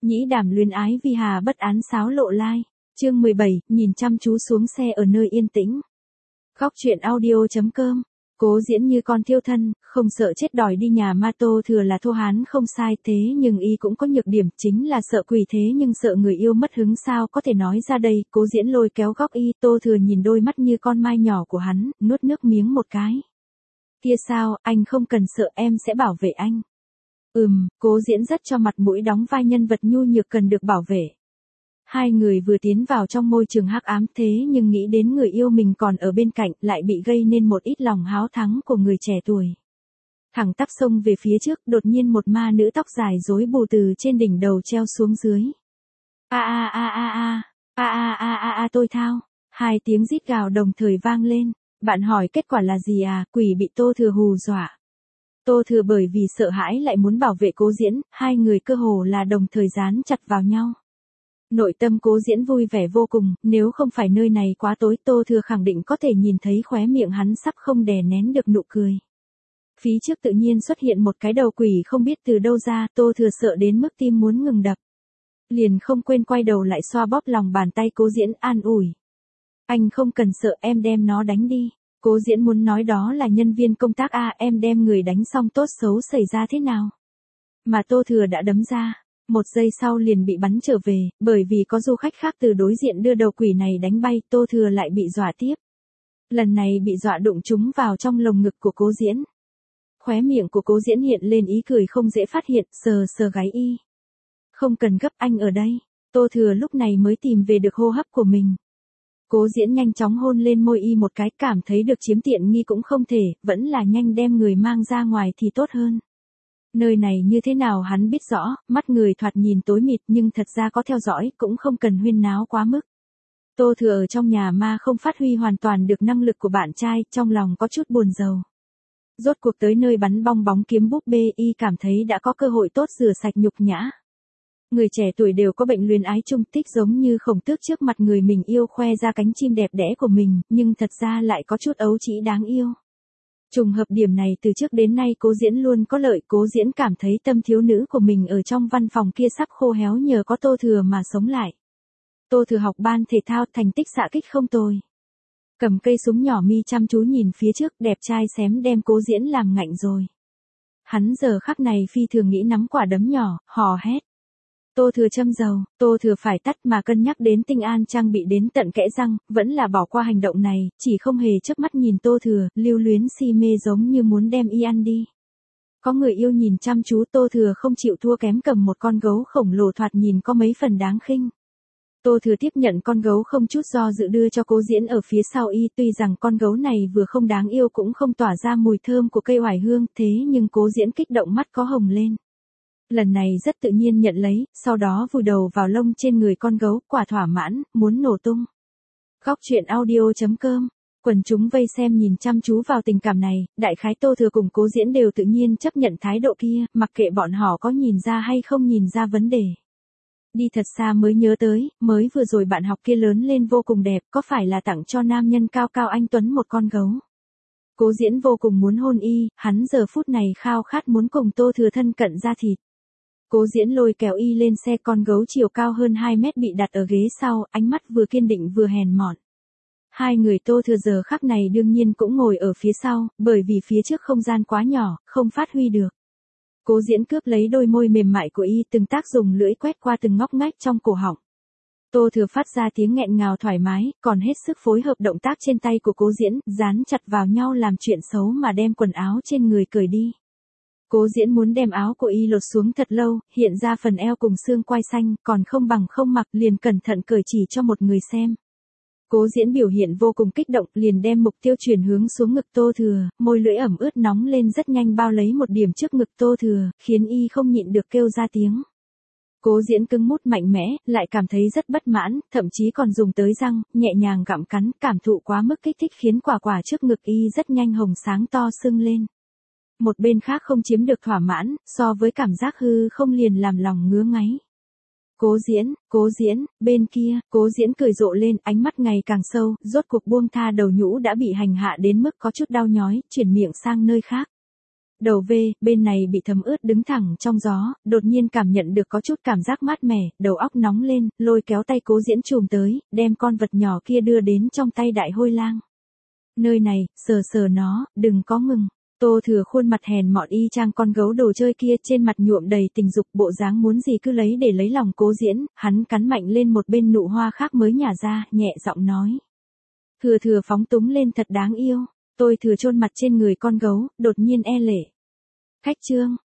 Nhĩ đàm luyến ái vi hà bất án xáo lộ lai. Chương 17, nhìn chăm chú xuống xe ở nơi yên tĩnh. Góc truyện audio.com. Cố diễn như con thiêu thân, không sợ chết đòi đi nhà ma. Tô Thừa là thô hán không sai, thế nhưng y cũng có nhược điểm, chính là sợ quỷ, thế nhưng sợ người yêu mất hứng, sao có thể nói ra đây. Cố diễn lôi kéo góc y, Tô Thừa nhìn đôi mắt như con mai nhỏ của hắn, nuốt nước miếng một cái. Kia sao, anh không cần sợ, em sẽ bảo vệ anh. Cố diễn rất cho mặt mũi đóng vai nhân vật nhu nhược cần được bảo vệ. Hai người vừa tiến vào trong môi trường hắc ám, thế nhưng nghĩ đến người yêu mình còn ở bên cạnh, lại bị gây nên một ít lòng háo thắng của người trẻ tuổi. Thẳng tắp xông về phía trước, đột nhiên một ma nữ tóc dài rối bù từ trên đỉnh đầu treo xuống dưới. Tôi thao. Hai tiếng rít gào đồng thời vang lên. Bạn hỏi kết quả là gì à? Quỷ bị Tô Thừa hù dọa. Tô Thừa bởi vì sợ hãi lại muốn bảo vệ Cố Diễn, hai người cơ hồ là đồng thời dán chặt vào nhau. Nội tâm Cố Diễn vui vẻ vô cùng, nếu không phải nơi này quá tối, Tô Thừa khẳng định có thể nhìn thấy khóe miệng hắn sắp không đè nén được nụ cười. Phía trước tự nhiên xuất hiện một cái đầu quỷ không biết từ đâu ra, Tô Thừa sợ đến mức tim muốn ngừng đập. Liền không quên quay đầu lại xoa bóp lòng bàn tay Cố Diễn, an ủi. Anh không cần sợ, em đem nó đánh đi. Cố Diễn muốn nói đó là nhân viên công tác em đem người đánh xong tốt xấu xảy ra thế nào. Mà Tô Thừa đã đấm ra, một giây sau liền bị bắn trở về, bởi vì có du khách khác từ đối diện đưa đầu quỷ này đánh bay, Tô Thừa lại bị dọa tiếp. Lần này bị dọa đụng trúng vào trong lồng ngực của Cố Diễn. Khóe miệng của Cố Diễn hiện lên ý cười không dễ phát hiện, sờ sờ gáy y. Không cần gấp, anh ở đây. Tô Thừa lúc này mới tìm về được hô hấp của mình. Cố Diễn nhanh chóng hôn lên môi y một cái, cảm thấy được chiếm tiện nghi cũng không thể, vẫn là nhanh đem người mang ra ngoài thì tốt hơn. Nơi này như thế nào hắn biết rõ, mắt người thoạt nhìn tối mịt nhưng thật ra có theo dõi, cũng không cần huyên náo quá mức. Tô Thừa ở trong nhà ma không phát huy hoàn toàn được năng lực của bạn trai, trong lòng có chút buồn rầu. Rốt cuộc tới nơi bắn bong bóng kiếm búp bê, y cảm thấy đã có cơ hội tốt rửa sạch nhục nhã. Người trẻ tuổi đều có bệnh luyến ái chung tích, giống như Khổng Tước trước mặt người mình yêu khoe ra cánh chim đẹp đẽ của mình, nhưng thật ra lại có chút ấu trĩ đáng yêu. Trùng hợp điểm này từ trước đến nay Cố Diễn luôn có lợi, Cố Diễn cảm thấy tâm thiếu nữ của mình ở trong văn phòng kia sắp khô héo nhờ có Tô Thừa mà sống lại. Tô Thừa học ban thể thao, thành tích xạ kích không tồi. Cầm cây súng nhỏ mi chăm chú nhìn phía trước, đẹp trai xém đem Cố Diễn làm ngạnh rồi. Hắn giờ khắc này phi thường nghĩ nắm quả đấm nhỏ, hò hét. Tô Thừa châm dầu, Tô Thừa phải tắt, mà cân nhắc đến Tinh An trang bị đến tận kẽ răng, vẫn là bỏ qua hành động này, chỉ không hề chớp mắt nhìn Tô Thừa, lưu luyến si mê giống như muốn đem y ăn đi. Có người yêu nhìn chăm chú, Tô Thừa không chịu thua kém cầm một con gấu khổng lồ thoạt nhìn có mấy phần đáng khinh. Tô Thừa tiếp nhận con gấu không chút do dự đưa cho Cố Diễn ở phía sau y, tuy rằng con gấu này vừa không đáng yêu cũng không tỏa ra mùi thơm của cây oải hương, thế nhưng Cố Diễn kích động mắt có hồng lên. Lần này rất tự nhiên nhận lấy, sau đó vùi đầu vào lông trên người con gấu, quả thỏa mãn, muốn nổ tung. Góc truyện audio.com. Quần chúng vây xem nhìn chăm chú vào tình cảm này, đại khái Tô Thừa cùng Cố Diễn đều tự nhiên chấp nhận thái độ kia, mặc kệ bọn họ có nhìn ra hay không nhìn ra vấn đề. Đi thật xa mới nhớ tới, mới vừa rồi bạn học kia lớn lên vô cùng đẹp, có phải là tặng cho nam nhân cao cao anh tuấn một con gấu. Cố Diễn vô cùng muốn hôn y, hắn giờ phút này khao khát muốn cùng Tô Thừa thân cận da thịt. Cố Diễn lôi kéo y lên xe, con gấu chiều cao hơn 2 mét bị đặt ở ghế sau, ánh mắt vừa kiên định vừa hèn mọn. Hai người Tô Thừa giờ khắc này đương nhiên cũng ngồi ở phía sau, bởi vì phía trước không gian quá nhỏ, không phát huy được. Cố Diễn cướp lấy đôi môi mềm mại của y, từng tác dùng lưỡi quét qua từng ngóc ngách trong cổ họng. Tô Thừa phát ra tiếng nghẹn ngào thoải mái, còn hết sức phối hợp động tác trên tay của Cố Diễn, dán chặt vào nhau làm chuyện xấu mà đem quần áo trên người cởi đi. Cố Diễn muốn đem áo của y lột xuống thật lâu, hiện ra phần eo cùng xương quai xanh, còn không bằng không mặc, liền cẩn thận cởi chỉ cho một người xem. Cố Diễn biểu hiện vô cùng kích động, liền đem mục tiêu chuyển hướng xuống ngực Tô Thừa, môi lưỡi ẩm ướt nóng lên rất nhanh bao lấy một điểm trước ngực Tô Thừa, khiến y không nhịn được kêu ra tiếng. Cố Diễn cứng mút mạnh mẽ, lại cảm thấy rất bất mãn, thậm chí còn dùng tới răng, nhẹ nhàng gặm cắn, cảm thụ quá mức kích thích khiến quả trước ngực y rất nhanh hồng sáng to sưng lên. Một bên khác không chiếm được thỏa mãn, so với cảm giác hư không liền làm lòng ngứa ngáy. Cố Diễn, bên kia, Cố Diễn cười rộ lên, ánh mắt ngày càng sâu, rốt cuộc buông tha đầu nhũ đã bị hành hạ đến mức có chút đau nhói, chuyển miệng sang nơi khác. Đầu về, bên này bị thấm ướt đứng thẳng trong gió, đột nhiên cảm nhận được có chút cảm giác mát mẻ, đầu óc nóng lên, lôi kéo tay Cố Diễn chùm tới, đem con vật nhỏ kia đưa đến trong tay Đại Hôi Lang. Nơi này, sờ sờ nó, đừng có ngừng. Tô Thừa khuôn mặt hèn mọn y chang con gấu đồ chơi kia, trên mặt nhuộm đầy tình dục, bộ dáng muốn gì cứ lấy để lấy lòng Cố Diễn, hắn cắn mạnh lên một bên nụ hoa khác mới nhả ra, nhẹ giọng nói. Thừa phóng túng lên thật đáng yêu. Tôi Thừa chôn mặt trên người con gấu, đột nhiên e lệ. Khách trương,